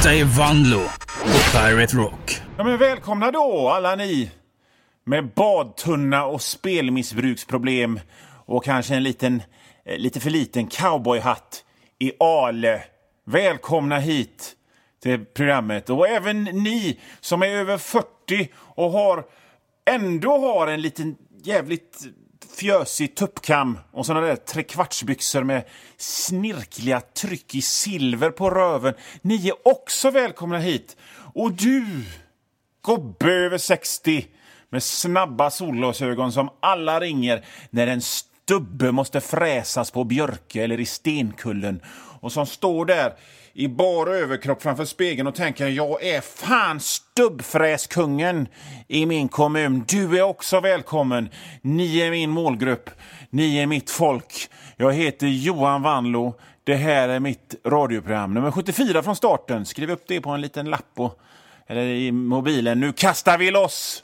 Detta är Vanlo på Pirate Rock. Ja, men välkomna då alla ni med badtunna och spelmissbruksproblem och kanske en lite för liten cowboyhatt i Ale. Välkomna hit till programmet. Och även ni som är över 40 och ändå har en liten jävligt fjösig tuppkam och såna där trekvartsbyxor med snirkliga tryck i silver på röven. Ni är också välkomna hit. Och du, gubbe över 60 med snabba solglasögon som alla ringer när en stubbe måste fräsas på Björke eller i Stenkullen och som står där i bar överkropp framför spegeln och tänker jag är fan stubbfräskungen i min kommun. Du är också välkommen. Ni är min målgrupp. Ni är mitt folk. Jag heter Johan Vanlo. Det här är mitt radioprogram. Nummer 74 från starten. Skriv upp det på en liten lapp eller i mobilen. Nu kastar vi loss!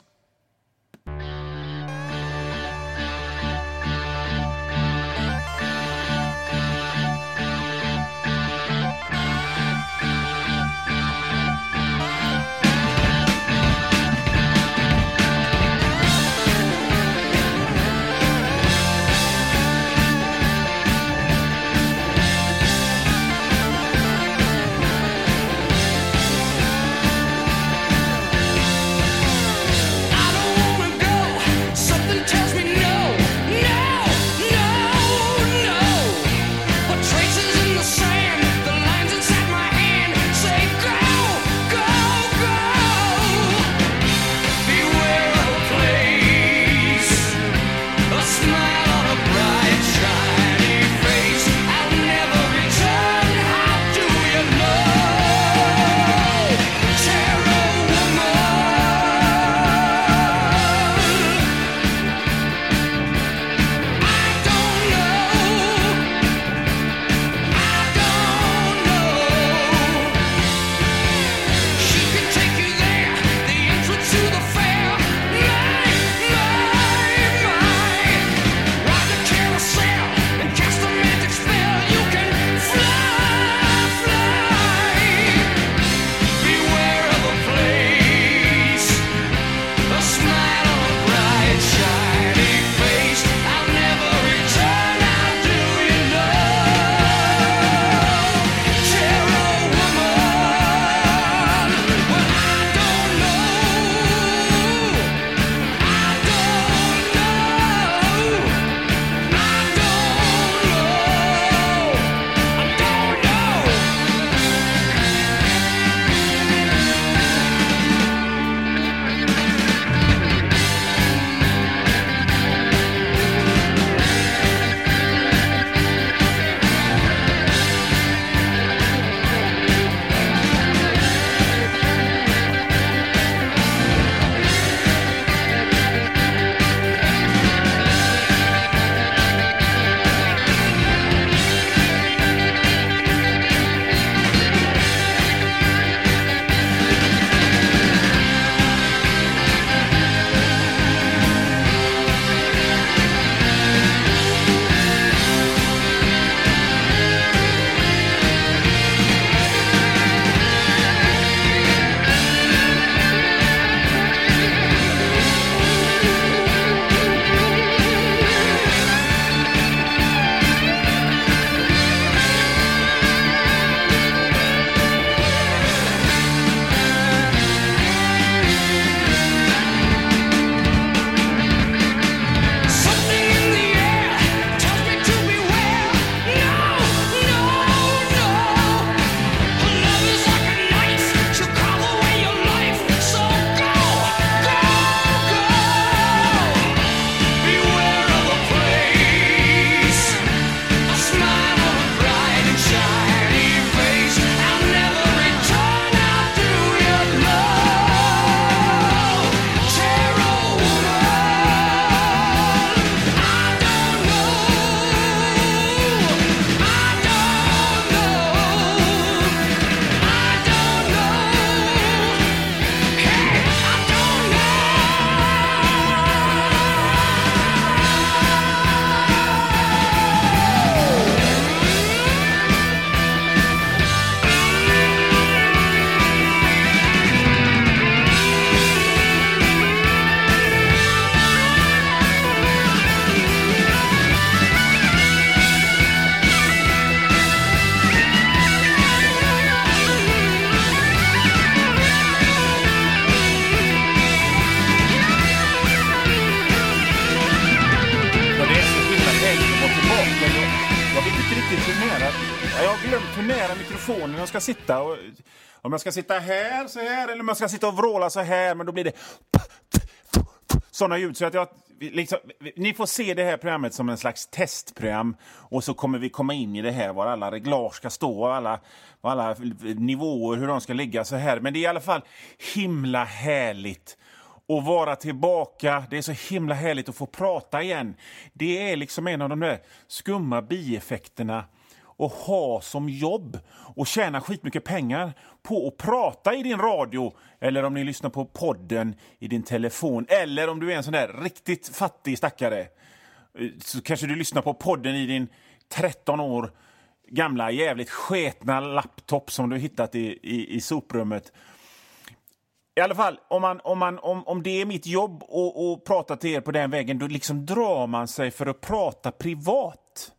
inte riktigt hur nära. Jag har glömt hur nära mikrofonen jag ska sitta. Och, om jag ska sitta här så här eller om jag ska sitta och vråla så här, men då blir det sådana ljud så att jag liksom, ni får se det här programmet som en slags testprogram och så kommer vi komma in i det här var alla reglage ska stå och alla nivåer hur de ska ligga så här, men det är i alla fall himla härligt att vara tillbaka. Det är så himla härligt att få prata igen. Det är liksom en av de där skumma bieffekterna att ha som jobb och tjäna skitmycket pengar på att prata i din radio eller om ni lyssnar på podden i din telefon eller om du är en sån där riktigt fattig stackare så kanske du lyssnar på podden i din 13 år gamla jävligt sketna laptop som du hittat i soprummet. I alla fall, om det är mitt jobb att prata till er på den vägen, då liksom drar man sig för att prata privat.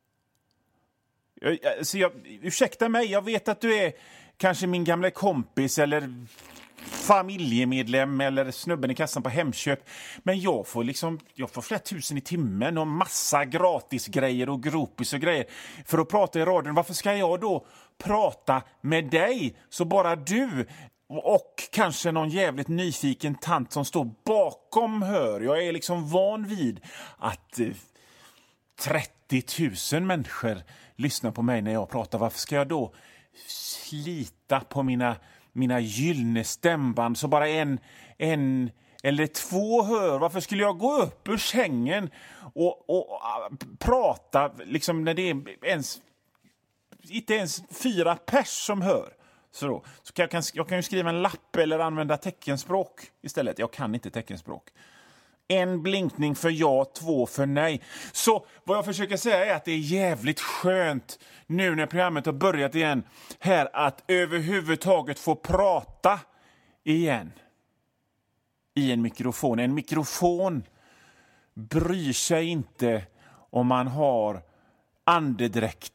Ursäkta mig, jag vet att du är kanske min gamla kompis eller familjemedlem eller snubben i kassan på Hemköp, men jag får flera tusen i timmen och massa gratisgrejer och gropis och grejer för att prata i radion. Varför ska jag då prata med dig så bara du och kanske någon jävligt nyfiken tant som står bakom hör? Jag är liksom van vid att 30 000 människor lyssnar på mig när jag pratar. Varför ska jag då slita på mina gyllene stämband så bara en eller två hör? Varför skulle jag gå upp ur sängen och prata liksom när det är inte ens 4 pers som hör? Så jag kan ju skriva en lapp eller använda teckenspråk istället. Jag kan inte teckenspråk. 1 blinkning för ja, 2 för nej. Så vad jag försöker säga är att det är jävligt skönt nu när programmet har börjat igen här att överhuvudtaget få prata igen i en mikrofon. En mikrofon bryr sig inte om man har andedräkt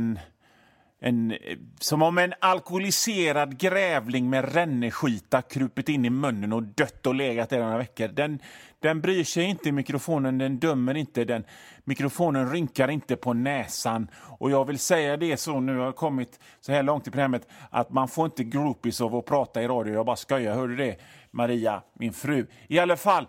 som om en alkoholiserad grävling med ränneskita krupit in i munnen och dött och legat där några veckor. Den bryr sig inte i mikrofonen, den dömer inte, mikrofonen rynkar inte på näsan. Och jag vill säga det så nu har jag kommit så här långt i programmet att man får inte groupies av att prata i radio. Jag bara skojar, hörde det Maria, min fru. I alla fall,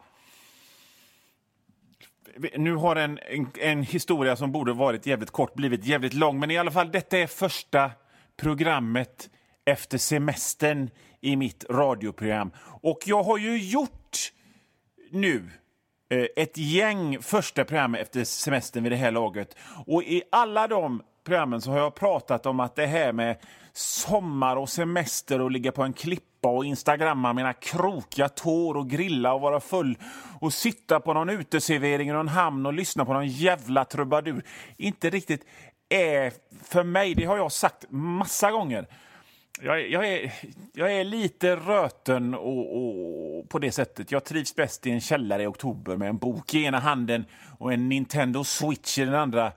nu har en historia som borde varit jävligt kort blivit jävligt lång, men i alla fall detta är första programmet efter semestern i mitt radioprogram. Och jag har ju gjort nu ett gäng första program efter semestern vid det här laget. Och i alla de programmen så har jag pratat om att det här med sommar och semester och ligga på en klippa och instagramma mina krokiga tår och grilla och vara full och sitta på någon uteservering i någon hamn och lyssna på någon jävla trubadur inte riktigt är för mig. Det har jag sagt massa gånger. Jag är lite röten och på det sättet. Jag trivs bäst i en källare i oktober med en bok i ena handen och en Nintendo Switch i den andra.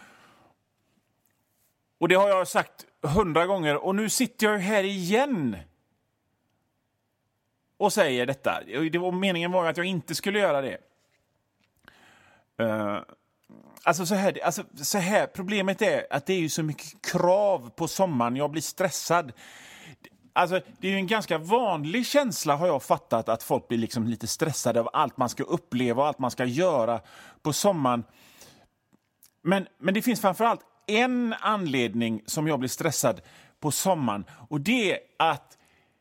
Och det har jag sagt 100 gånger och nu sitter jag här igen och säger detta. Meningen var att jag inte skulle göra det. Så här, problemet är att det är ju så mycket krav på sommaren. Jag blir stressad. Alltså, det är ju en ganska vanlig känsla har jag fattat att folk blir liksom lite stressade av allt man ska uppleva och allt man ska göra på sommaren. Men det finns framförallt en anledning som jag blir stressad på sommaren och det är att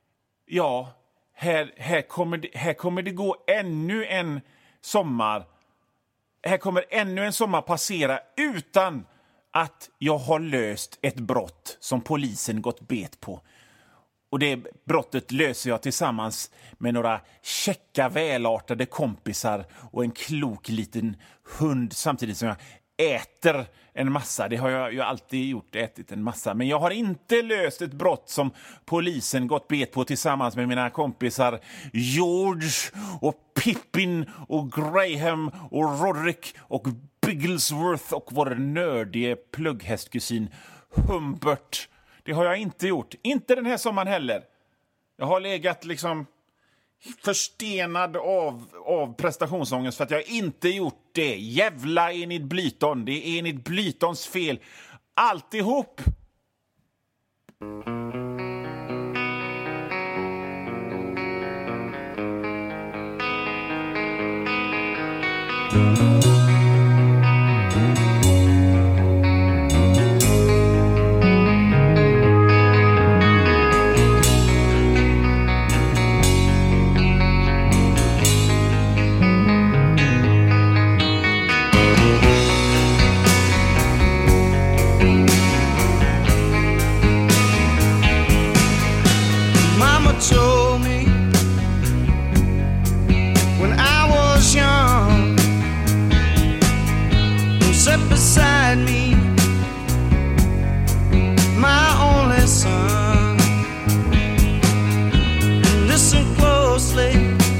här kommer det gå ännu en sommar. Här kommer ännu en sommar passera utan att jag har löst ett brott som polisen gått bet på. Och det brottet löser jag tillsammans med några käcka, välartade kompisar och en klok liten hund samtidigt som jag äter en massa. Det har jag ju alltid gjort, ätit en massa. Men jag har inte löst ett brott som polisen gått bet på tillsammans med mina kompisar George och Pippin och Graham och Roderick och Bigglesworth och vår nördige plugghästkusin Humbert. Det har jag inte gjort. Inte den här sommaren heller. Jag har legat liksom förstenad av prestationsångest för att jag inte gjort det. Jävla Enid Blyton. Det är Enid Blytons fel alltihop! Told me when I was young, who sat beside me, my only son. Listen closely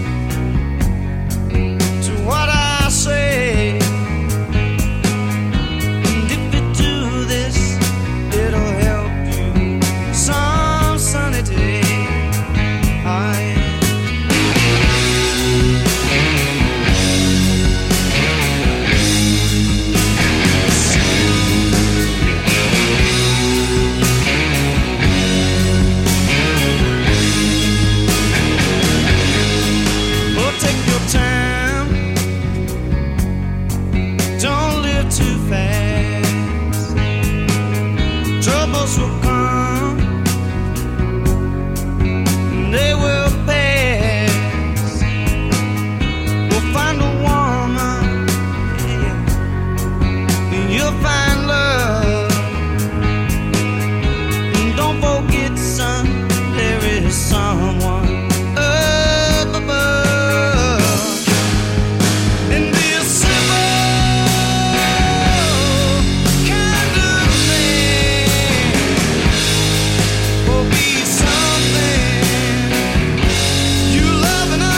to what I say, and if you do this, it'll help you some sunny day. Will come, they will pass. We'll find a woman, yeah, and you'll find love. And don't forget, son, there is someone up above. And be a simple kind of man, will be something you love and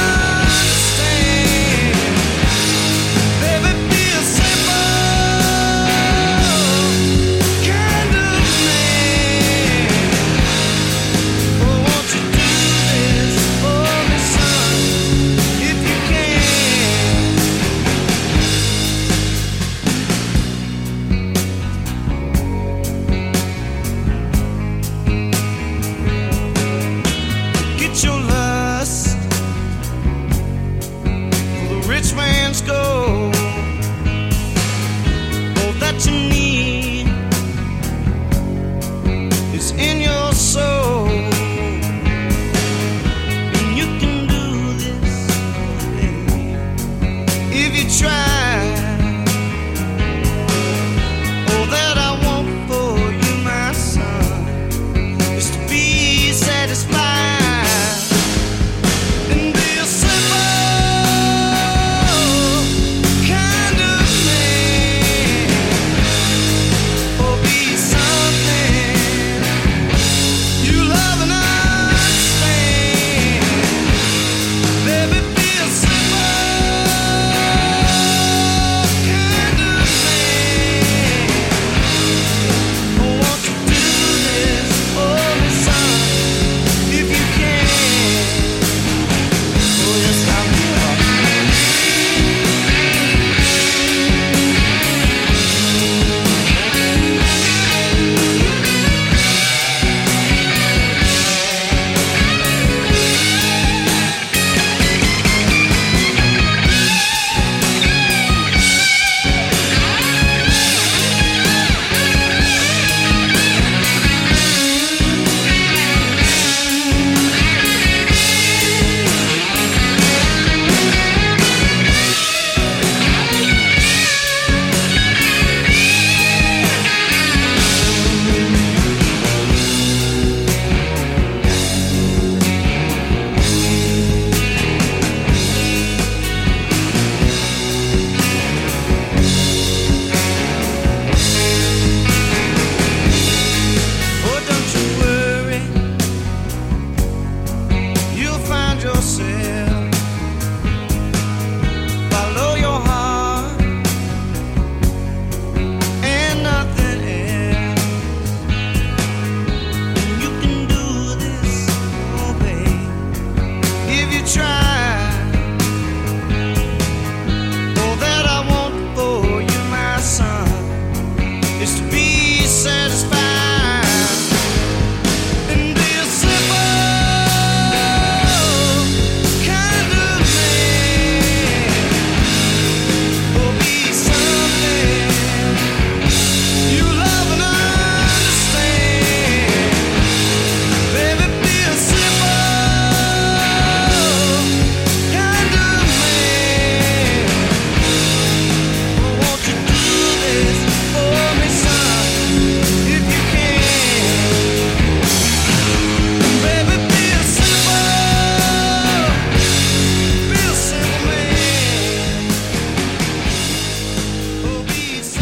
understand. Baby, be a simple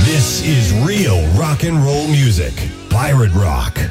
This is real rock and roll music. Pirate Rock.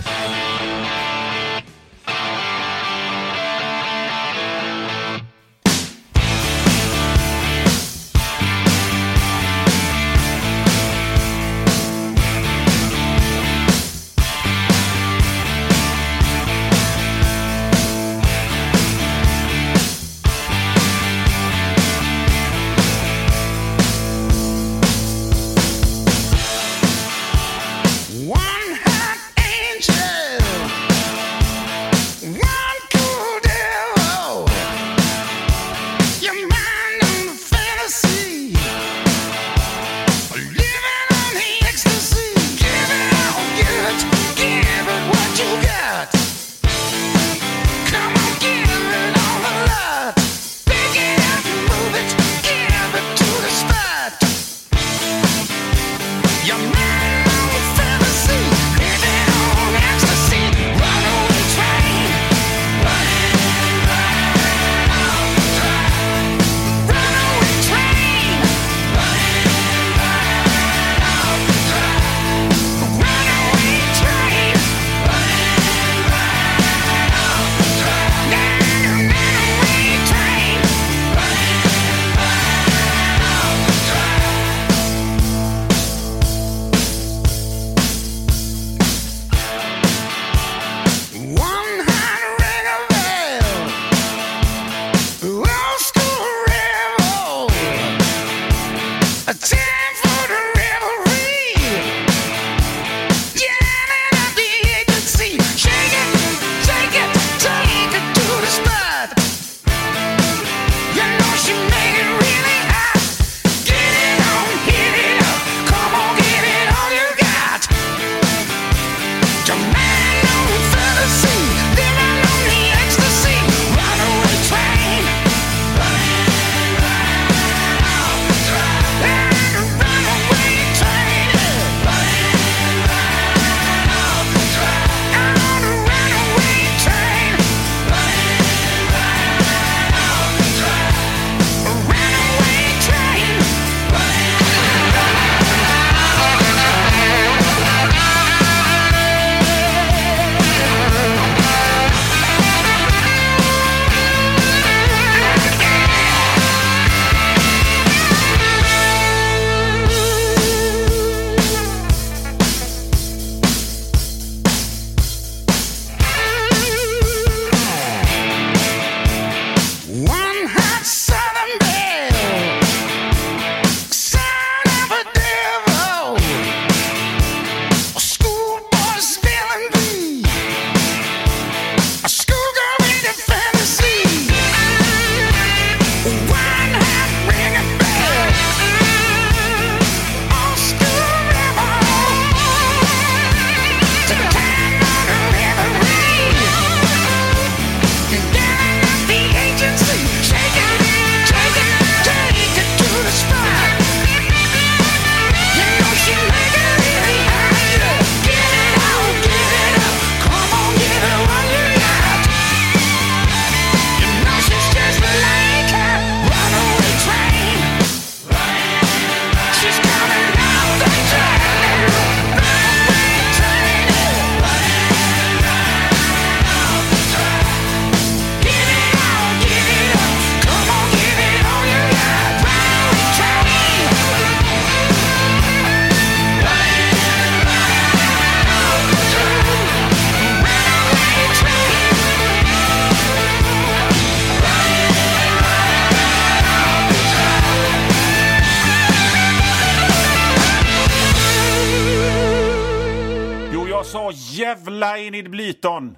Jävla Enid Blyton.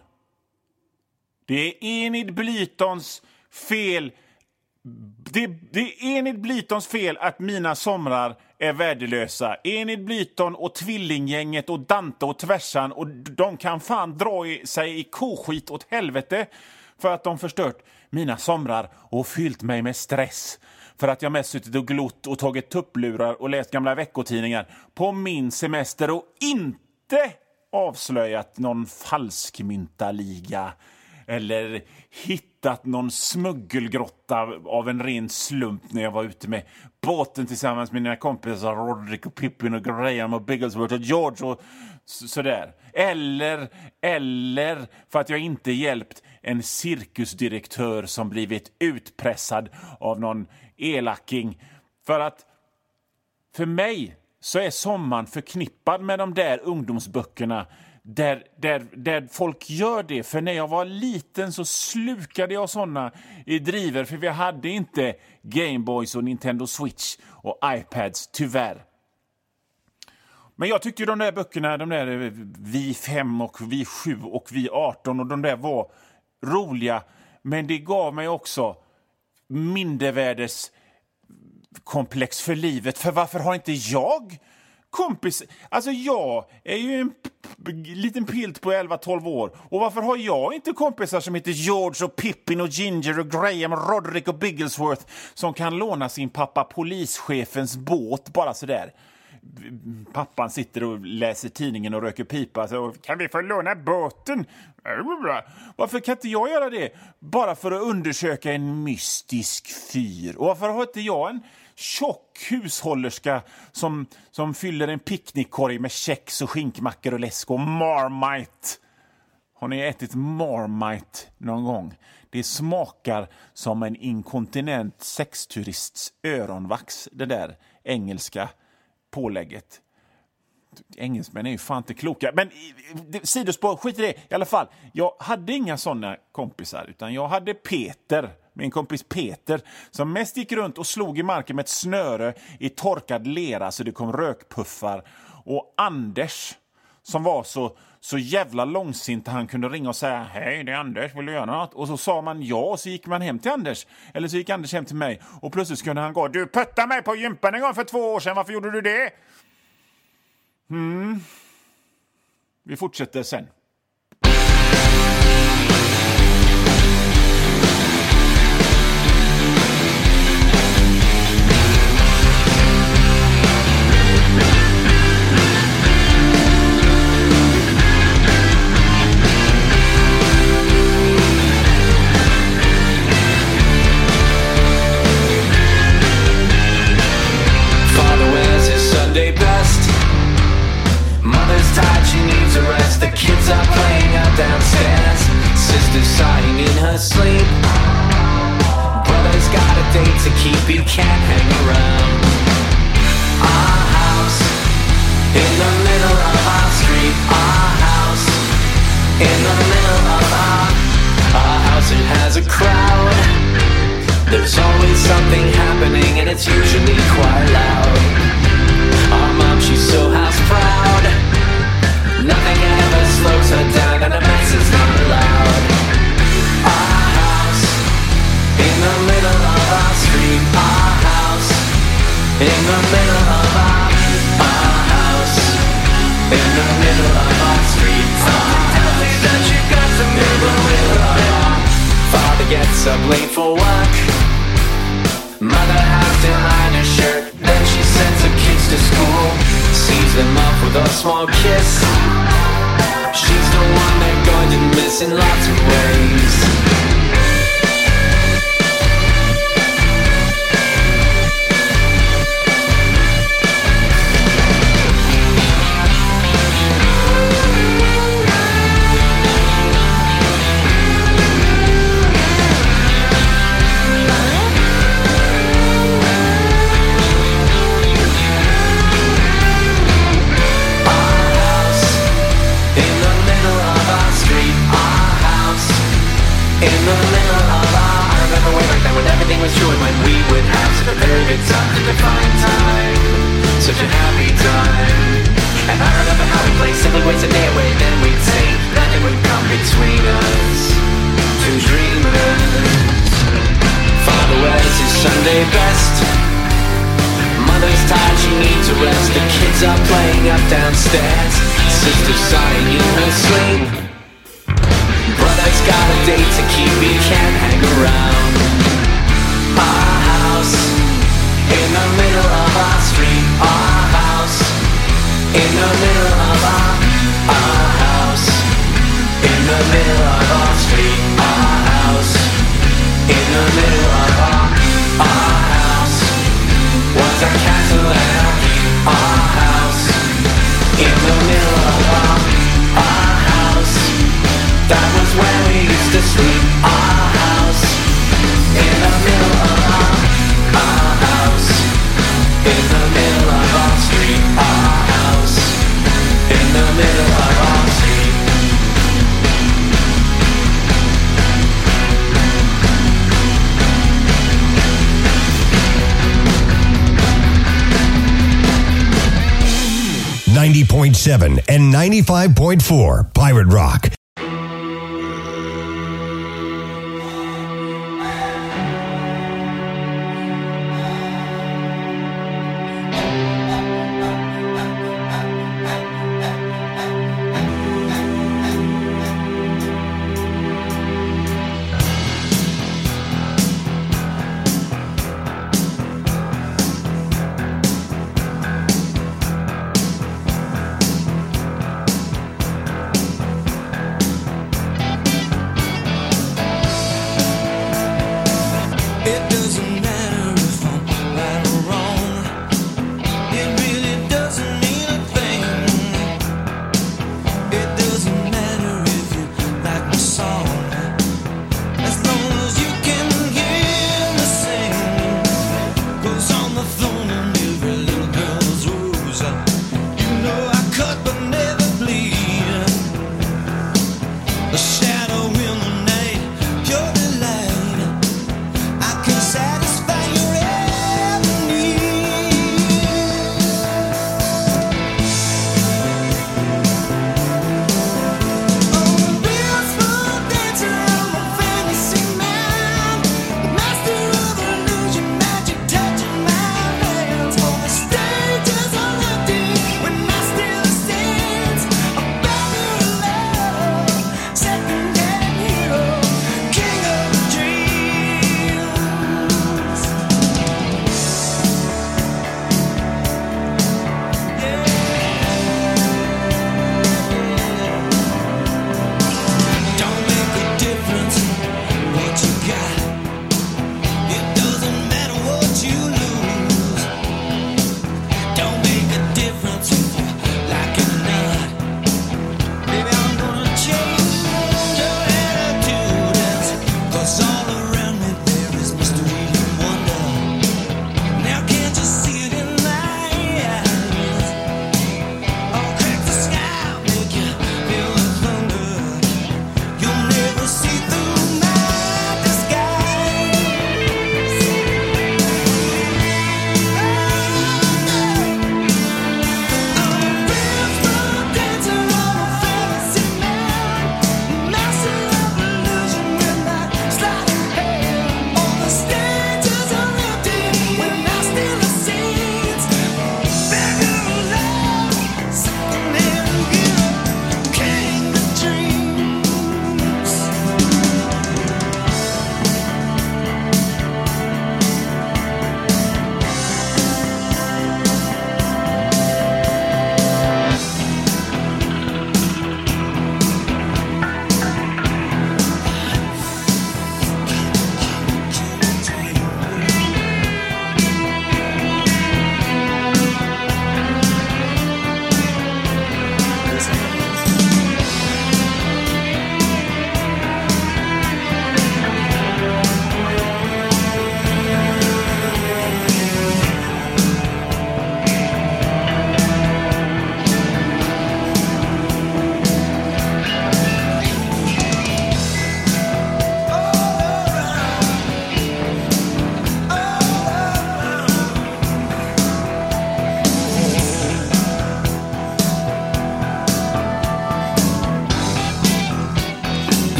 Det är Enid Blytons fel. Det är Enid Blytons fel att mina somrar är värdelösa. Enid Blyton och Tvillinggänget och Dante och Tvärsan, och de kan fan dra sig i koskit åt helvete för att de förstört mina somrar och fyllt mig med stress. För att jag mest suttit och glott och tagit tupplurar och läst gamla veckotidningar på min semester och inte avslöjat någon falskmyntaliga eller hittat någon smuggelgrotta av en ren slump när jag var ute med båten tillsammans med mina kompisar Roderick och Pippin och Graham och Bigglesworth och George och sådär. Eller för att jag inte hjälpt en cirkusdirektör som blivit utpressad av någon elaking. För mig så är sommaren förknippad med de där ungdomsböckerna där folk gör det. För när jag var liten så slukade jag såna i driver, för vi hade inte Gameboys och Nintendo Switch och iPads, tyvärr. Men jag tyckte ju de där böckerna, de där Vi 5 och Vi 7 och Vi 18 och de där var roliga, men det gav mig också mindervärdes komplex för livet. För varför har inte jag kompis? Alltså jag är ju en liten pilt på 11-12 år. Och varför har jag inte kompisar som heter George och Pippin och Ginger och Graham och Roderick och Bigglesworth som kan låna sin pappa polischefens båt bara sådär? Pappan sitter och läser tidningen och röker pipa. Så, kan vi få låna båten? Varför kan inte jag göra det? Bara för att undersöka en mystisk fyr. Och varför har inte jag en tjock hushållerska som fyller en picknickkorg med kex och skinkmackor och läsk och Marmite? Har ni ätit Marmite någon gång? Det smakar som en inkontinent sexturists öronvax, det där engelska pålägget. Engelsmän är ju fan inte kloka. Men sidospår, skit i det. I alla fall, jag hade inga såna kompisar, utan jag hade Peter, min kompis Peter, som mest gick runt och slog i marken med ett snöre i torkad lera så det kom rökpuffar. Och Anders, som var så jävla långsint att han kunde ringa och säga hej, det är Anders, vill du göra något? Och så sa man ja, och så gick man hem till Anders. Eller så gick Anders hem till mig. Och plötsligt kunde han gå, du pöttade mig på gympan en gång för 2 år sedan, varför gjorde du det? Vi fortsätter sen. Sunday best. Mother's tired, she needs a rest. The kids are playing out downstairs. Sister's sighing in her sleep. Brother's got a date to keep, he can't hang around. Our house in the middle of our street. Our house in the middle of our house. It has a crowd. There's always something happening and it's usually quite loud. Our mom, she's so house proud. Nothing ever slows her down and a mess is not allowed. Our house in the middle of our street. Our house in the middle of our house in the middle of our street. Something tells me that you got to move a little bit. Father gets up late for work. Mother has to iron her shirt. Then she sends her kids to school, sees them off with a small kiss. She's the one they're going to miss in lots of ways. In the middle of I remember way back then when everything was true and when we would have such a very good time, such a fine time, such a happy time. And I remember how we played simply ways a day away, then we'd say nothing would come between us, two dreamers. Father wears his Sunday best. Mother's tired, she needs a rest. The kids are playing up downstairs. Sister's sighing in her sleep. Brother's got a date to keep, he can't hang around. Our house in the middle of our street. Our house in the middle of our house in the middle of our street. 90.7 and 95.4 Pirate Rock.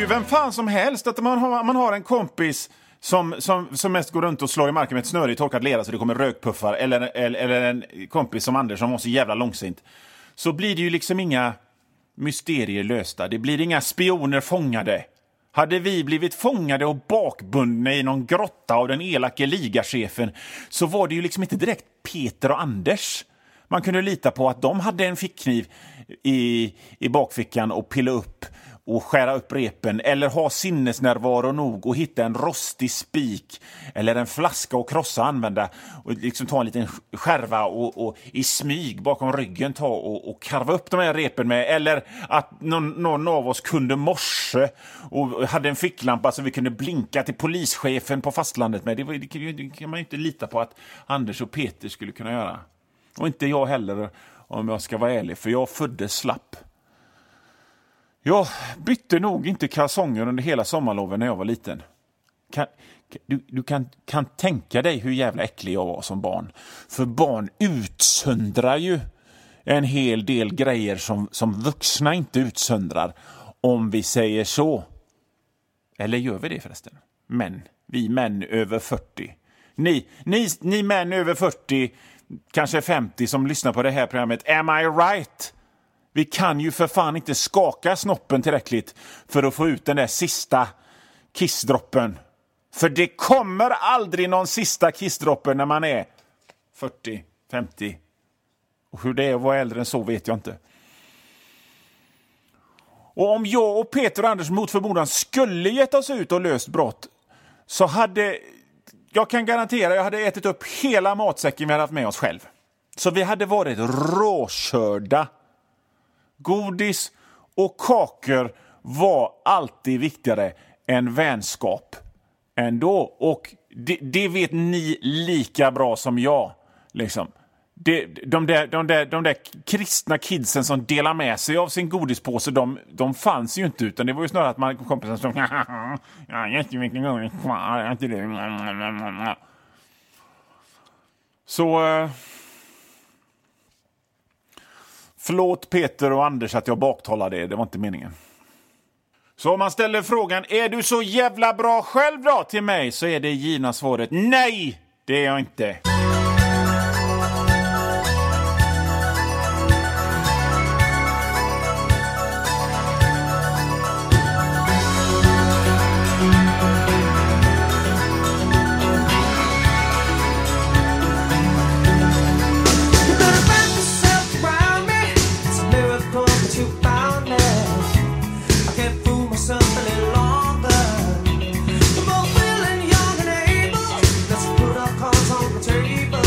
ju vem fan som helst att man har en kompis som mest går runt och slår i marken med ett snöre i torkad lera så det kommer rökpuffar, eller en kompis som Anders som var så jävla långsint, så blir det ju liksom inga mysterier lösta. Det blir inga spioner fångade. Hade vi blivit fångade och bakbundna i någon grotta av den elake ligachefen, så var det ju liksom inte direkt Peter och Anders. Man kunde lita på att de hade en fickkniv i bakfickan och pilla upp och skära upp repen, eller ha sinnesnärvaro nog och hitta en rostig spik eller en flaska och krossa och använda och liksom ta en liten skärva och i smyg bakom ryggen ta och karva upp de här repen med, eller att någon av oss kunde morse och hade en ficklampa så vi kunde blinka till polischefen på fastlandet med. Det kan man ju inte lita på att Anders och Peter skulle kunna göra. Och inte jag heller, om jag ska vara ärlig, för jag föddes slapp. Jag bytte nog inte kalsonger under hela sommarloven när jag var liten. Du kan tänka dig hur jävla äcklig jag var som barn. För barn utsöndrar ju en hel del grejer som vuxna inte utsöndrar, om vi säger så. Eller gör vi det förresten? Men vi män över 40. Ni män över 40, kanske 50 som lyssnar på det här programmet. Am I right? Vi kan ju för fan inte skaka snoppen tillräckligt för att få ut den där sista kissdroppen. För det kommer aldrig någon sista kissdroppen när man är 40, 50. Och hur det är att vara äldre än så vet jag inte. Och om jag och Peter och Anders mot förmodan skulle gett oss ut och löst brott, så hade, jag kan garantera, jag hade ätit upp hela matsäcken vi hade haft med oss själv. Så vi hade varit råkörda. Godis och kakor var alltid viktigare än vänskap ändå. Och det vet ni lika bra som jag. Liksom. De där kristna kidsen som delar med sig av sin godispåse, de fanns ju inte, utan det var ju snarare att man kompisen som ja, jättemycket godis kvar, inte det. Så förlåt Peter och Anders att jag baktalar det var inte meningen. Så om man ställer frågan, är du så jävla bra själv då till mig, så är det givna svaret, nej, det är jag inte. Table.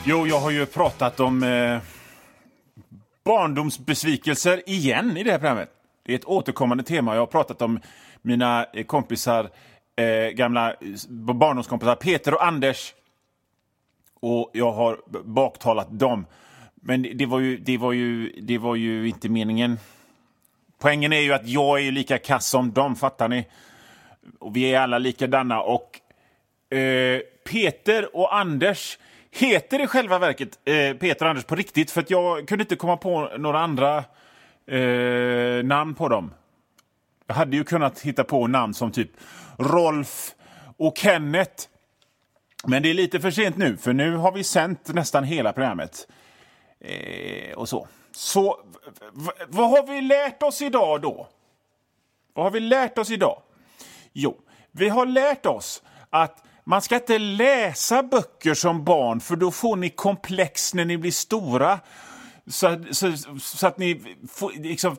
Jo, jag har ju pratat om barndomsbesvikelser igen i det här programmet. Det är ett återkommande tema. Jag har pratat om mina kompisar, gamla barndomskompisar Peter och Anders. Och jag har baktalat dem. Men det var ju inte meningen. Poängen är ju att jag är ju lika kass som dem, fattar ni? Och vi är alla likadana. Och Peter och Anders heter i själva verket Peter och Anders på riktigt. För att jag kunde inte komma på några andra namn på dem. Jag hade ju kunnat hitta på namn som typ Rolf och Kenneth. Men det är lite för sent nu, för nu har vi sänt nästan hela programmet. Och så. Så vad har vi lärt oss idag då? Vad har vi lärt oss idag? Jo, vi har lärt oss att man ska inte läsa böcker som barn, för då får ni komplex när ni blir stora. Så att ni får, liksom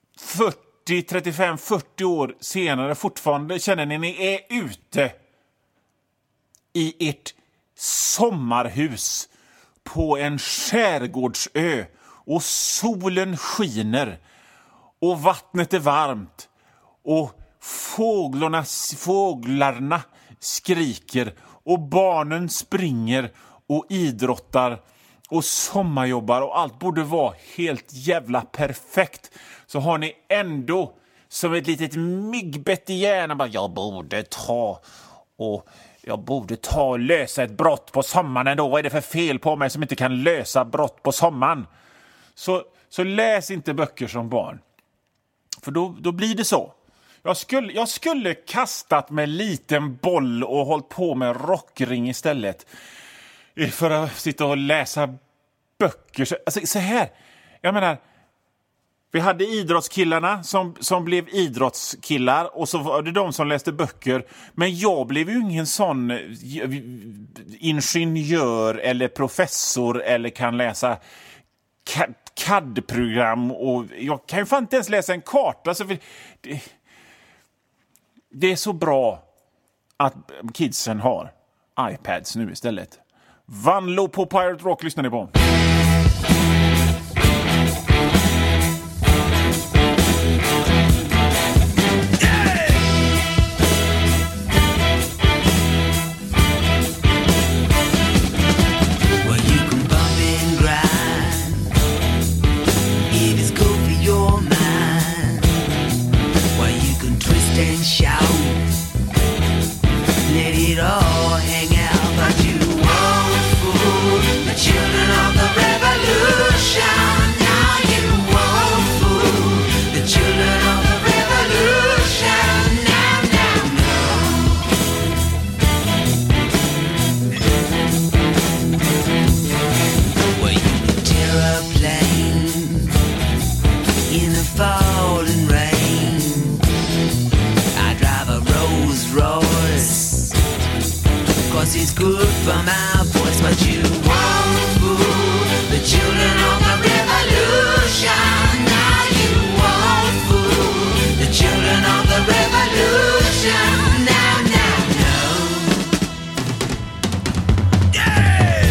35-40 år senare fortfarande känner ni är ute i ert sommarhus på en skärgårdsö och solen skiner och vattnet är varmt och fåglarna skriker och barnen springer och idrottar och sommarjobbar och allt borde vara helt jävla perfekt. Så har ni ändå som ett litet myggbett i hjärnan bara, jag borde ta och lösa ett brott på sommaren ändå. Vad är det för fel på mig som inte kan lösa brott på sommaren? Så läs inte böcker som barn. För då blir det så. Jag skulle kastat med liten boll och hållit på med rockring istället. För att sitta och läsa böcker. Alltså, så här. Jag menar, vi hade idrottskillarna som blev idrottskillar. Och så var det de som läste böcker. Men jag blev ju ingen sån ingenjör eller professor eller kan läsa CAD-program. Och jag kan ju fan inte ens läsa en karta. Så det är så bra att kidsen har iPads nu istället. Vanlo på Pirate Rock lyssnar ni på. It's good for my voice, but you won't fool the children of the revolution. Now you won't fool the children of the revolution. Now, no. Yeah!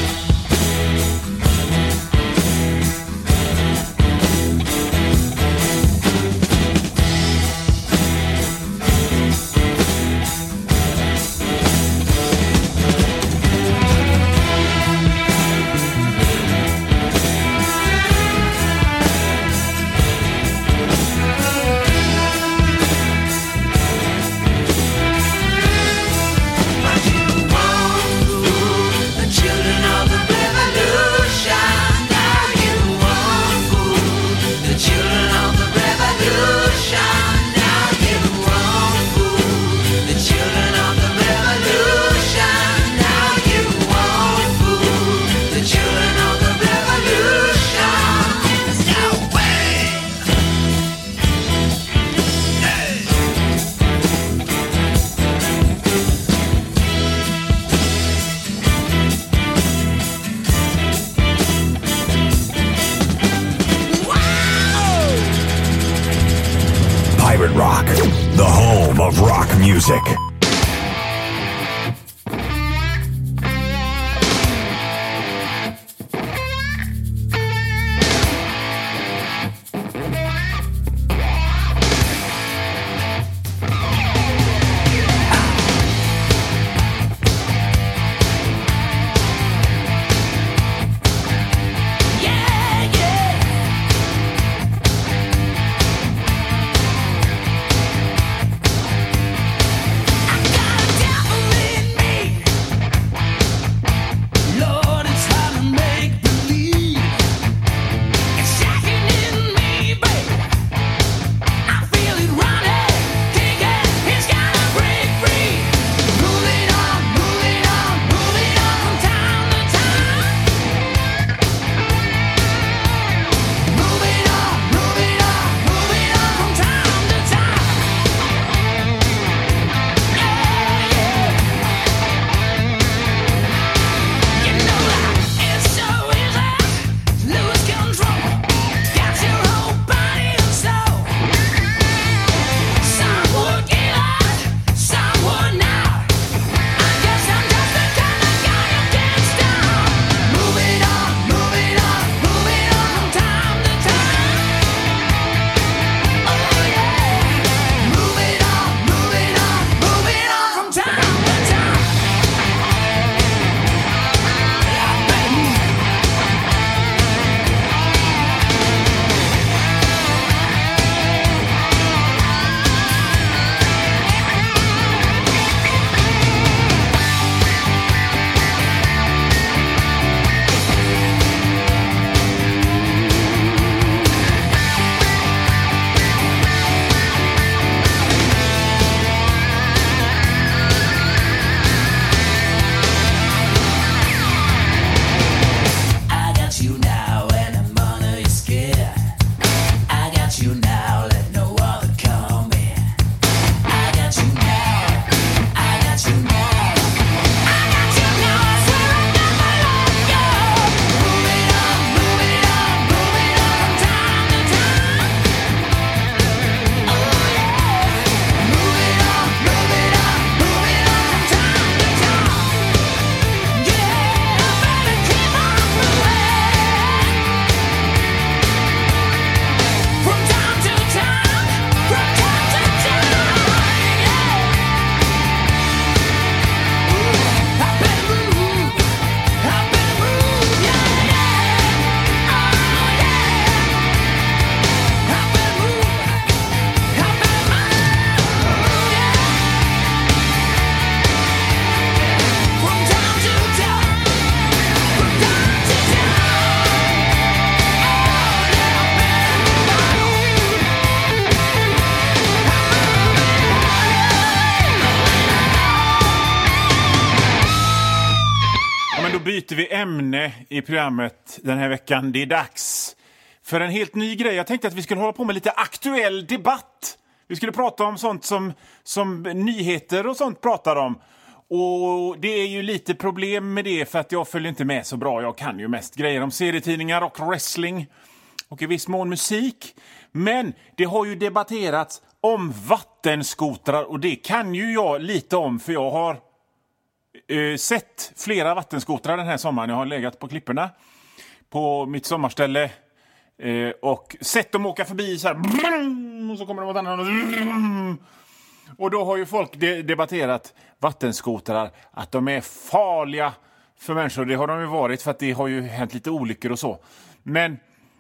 Rock, the home of rock music. byter vi ämne i programmet den här veckan. Det är dags för en helt ny grej. Jag tänkte att vi skulle hålla på med lite aktuell debatt. Vi skulle prata om sånt som nyheter och sånt pratar om. Och det är ju lite problem med det för att jag följer inte med så bra. Jag kan ju mest grejer om serietidningar och wrestling och i viss mån musik. Men det har ju debatterats om vattenskotrar och det kan ju jag lite om för jag har sett flera vattenskotrar den här sommaren. Jag har legat på klipporna på mitt sommarställe och sett dem åka förbi så här och så kommer de åt andra hållet. Och då har ju folk debatterat vattenskotrar att de är farliga för människor. Det har de ju varit för att det har ju hänt lite olyckor och så. Men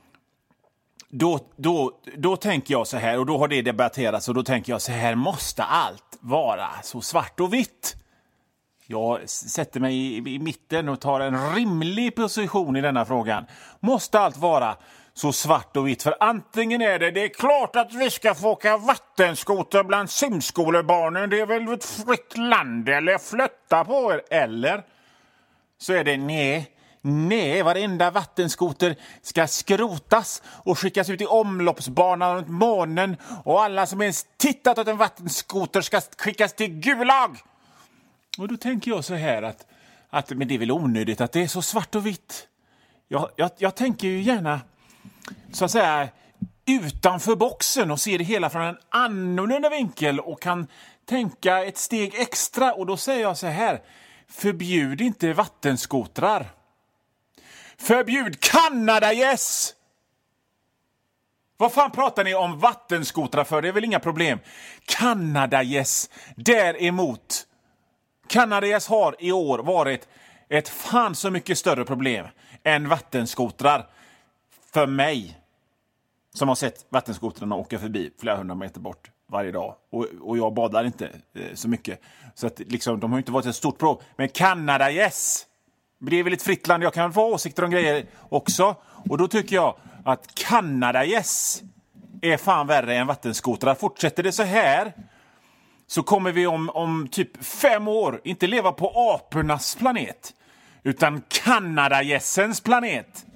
då tänker jag så här och då har det debatterats och då tänker jag så här, måste allt vara så svart och vitt? Jag sätter mig i mitten och tar en rimlig position i denna frågan. Måste allt vara så svart och vitt? För antingen är det är klart att vi ska få åka vattenskoter bland simskolebarnen. Det är väl ett fritt land eller flytta på er. Eller så är det nej, varenda vattenskoter ska skrotas och skickas ut i omloppsbanan runt månen. Och alla som ens tittat åt en vattenskoter ska skickas till Gulag. Och då tänker jag så här att men det är väl onödigt att det är så svart och vitt. Jag tänker ju gärna så att säga utanför boxen och ser det hela från en annorlunda vinkel och kan tänka ett steg extra. Och då säger jag så här, förbjud inte vattenskotrar. Förbjud Kanada-gäss! Vad fan pratar ni om vattenskotrar för? Det är väl inga problem. Kanada-gäss däremot. Kanada-gäss har i år varit ett fan så mycket större problem än vattenskotrar för mig som har sett vattenskotrarna åka förbi flera hundra meter bort varje dag. Och jag badar inte så mycket. Så att liksom, de har inte varit ett stort problem. Men Kanada-gäss, det är väl ett fritt land. Jag kan få åsikter om grejer också. Och då tycker jag att Kanada-gäss är fan värre än vattenskotrar. Fortsätter det så här så kommer vi om typ 5 år inte leva på apornas planet utan Kanada-gässens planet.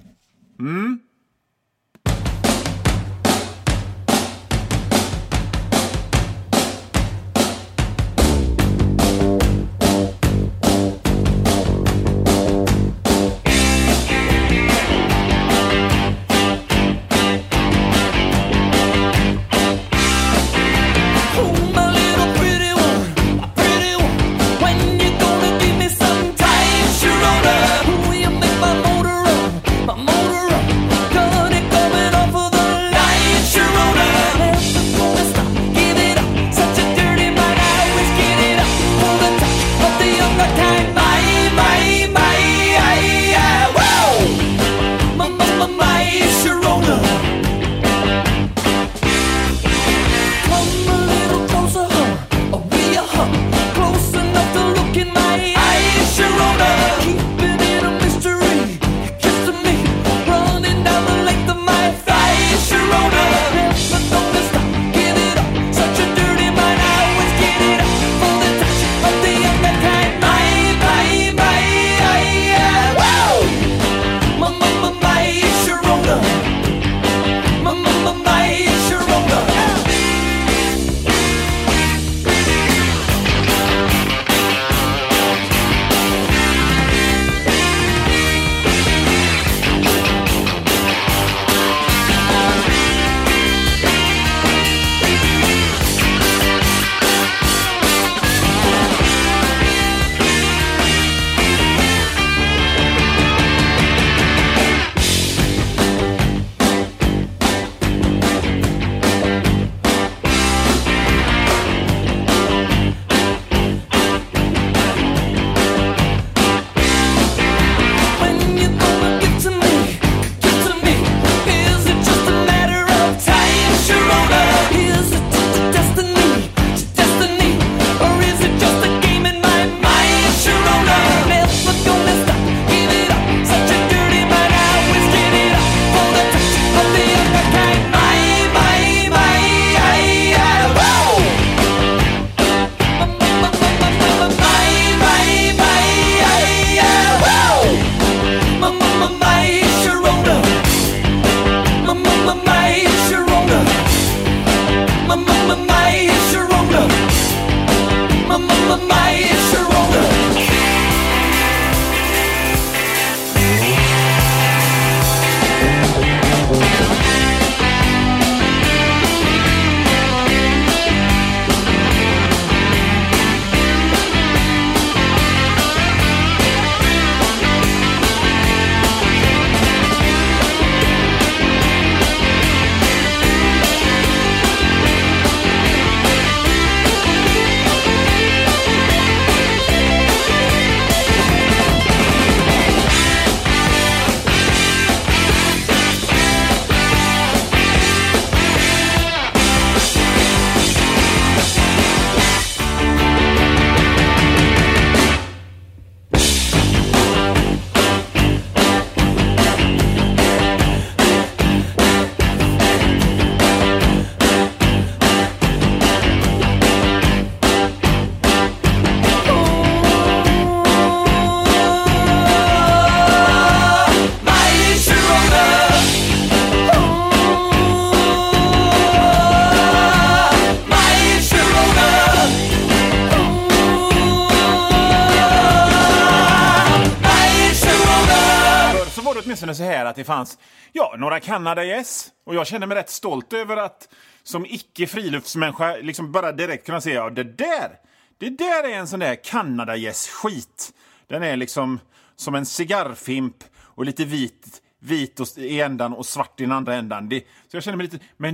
åtminstone så här att det fanns några Kanada-gäss. Och jag känner mig rätt stolt över att som icke-friluftsmänniska liksom bara direkt kunna säga det där är en sån där Kanada-gäss-skit. Den är liksom som en cigarrfimp och lite vit i ändan och svart i den andra ändan. Så jag känner mig lite... Men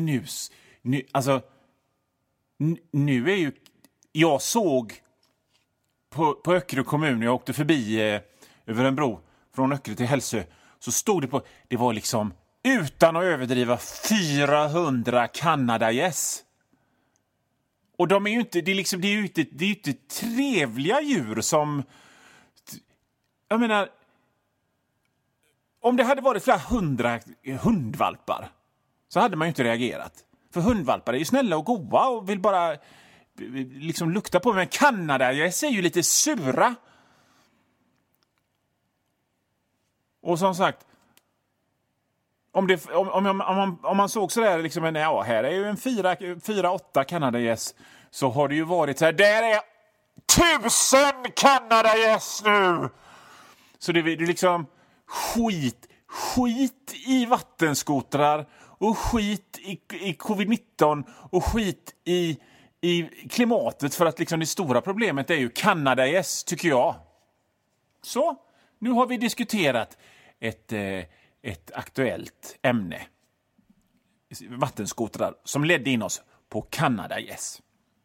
nu är ju... Jag såg på Öckerö kommun, jag åkte förbi över en bro från Öckerö till Hälsö, så stod det på... Det var liksom, utan att överdriva, 400 Kanada-gäss. Och de är ju inte... Det är ju inte trevliga djur som... Jag menar... Om det hade varit flera 100 hundvalpar så hade man ju inte reagerat. För hundvalpar är ju snälla och goda och vill bara liksom lukta på. Men Kanada-gäss är ju lite sura. Och som sagt, om man såg så där liksom, här är ju en 4-8 Kanada-gäss, så har det ju varit så här, där är 1000 Kanada-gäss nu. Så det är liksom skit i vattenskotrar och skit i covid-19 och skit i klimatet, för att liksom det stora problemet är ju Kanada-gäss, tycker jag. Så, nu har vi diskuterat ett aktuellt ämne, vattenskotrar, som ledde in oss på Kanada-gäss.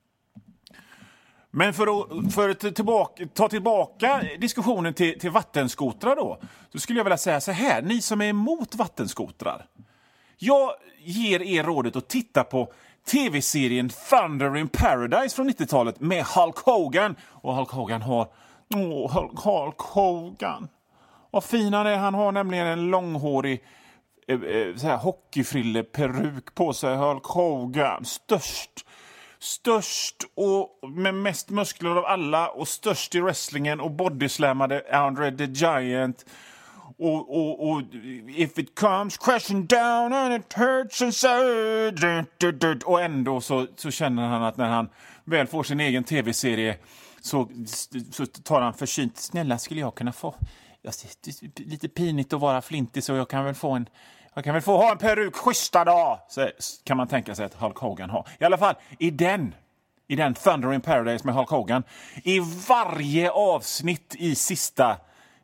Men för att ta tillbaka diskussionen till vattenskotrar då, så skulle jag vilja säga så här, ni som är emot vattenskotrar. Jag ger er rådet att titta på tv-serien Thunder in Paradise från 90-talet med Hulk Hogan. Och Hulk Hogan har... Hulk Hogan. Vad fin han är. Han har nämligen en långhårig så här hockeyfrille-peruk på sig. Hulk Hogan. Störst och med mest muskler av alla, och störst i wrestlingen, och bodyslammade Andre the Giant. Och if it comes crashing down and it hurts and so, och ändå så känner han att när han väl får sin egen tv-serie så tar han försynt, snälla, skulle jag kunna få lite pinigt att vara flintig, så jag kan väl få ha en peruk schyssta dag, så kan man tänka sig att Hulk Hogan har. I alla fall i den Thunder in Paradise med Hulk Hogan, i varje avsnitt i sista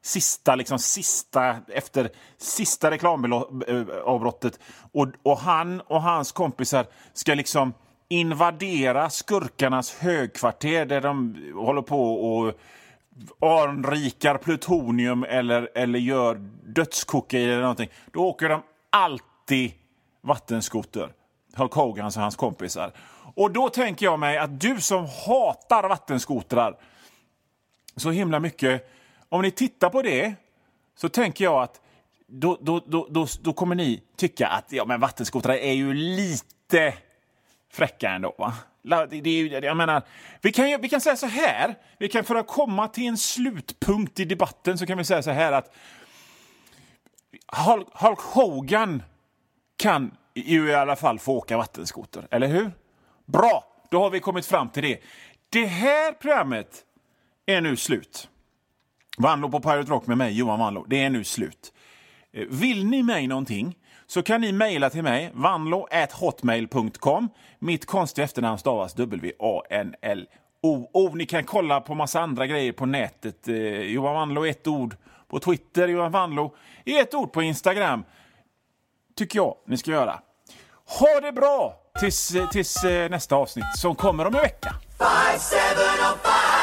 efter sista reklamavbrottet, och han och hans kompisar ska liksom invadera skurkarnas högkvarter där de håller på och anrikar plutonium eller gör dödskokain eller någonting. Då åker de alltid vattenskoter, Hulk Hogan och hans kompisar. Och då tänker jag mig att du som hatar vattenskotrar så himla mycket, om ni tittar på det, så tänker jag att då kommer ni tycka att men vattenskotrar är ju lite fräcka ändå, va? Jag menar, vi kan säga så här, för att komma till en slutpunkt i debatten, så kan vi säga så här att Hulk Hogan kan ju i alla fall få åka vattenskoter, eller hur? Bra, då har vi kommit fram till det. Det här programmet är nu slut. Vanlo på Pirate Rock med mig, Johan Vanlo. Det är nu slut. Vill ni mig någonting så kan ni mejla till mig, vanlo@hotmail.com. Mitt konstiga efternamn stavas WANLO. Ni kan kolla på massa andra grejer på nätet. Johan Vanlo är ett ord på Twitter. Johan Vanlo är ett ord på Instagram. Tycker jag ni ska göra. Ha det bra tills nästa avsnitt som kommer om en vecka. 5, 7 och 5.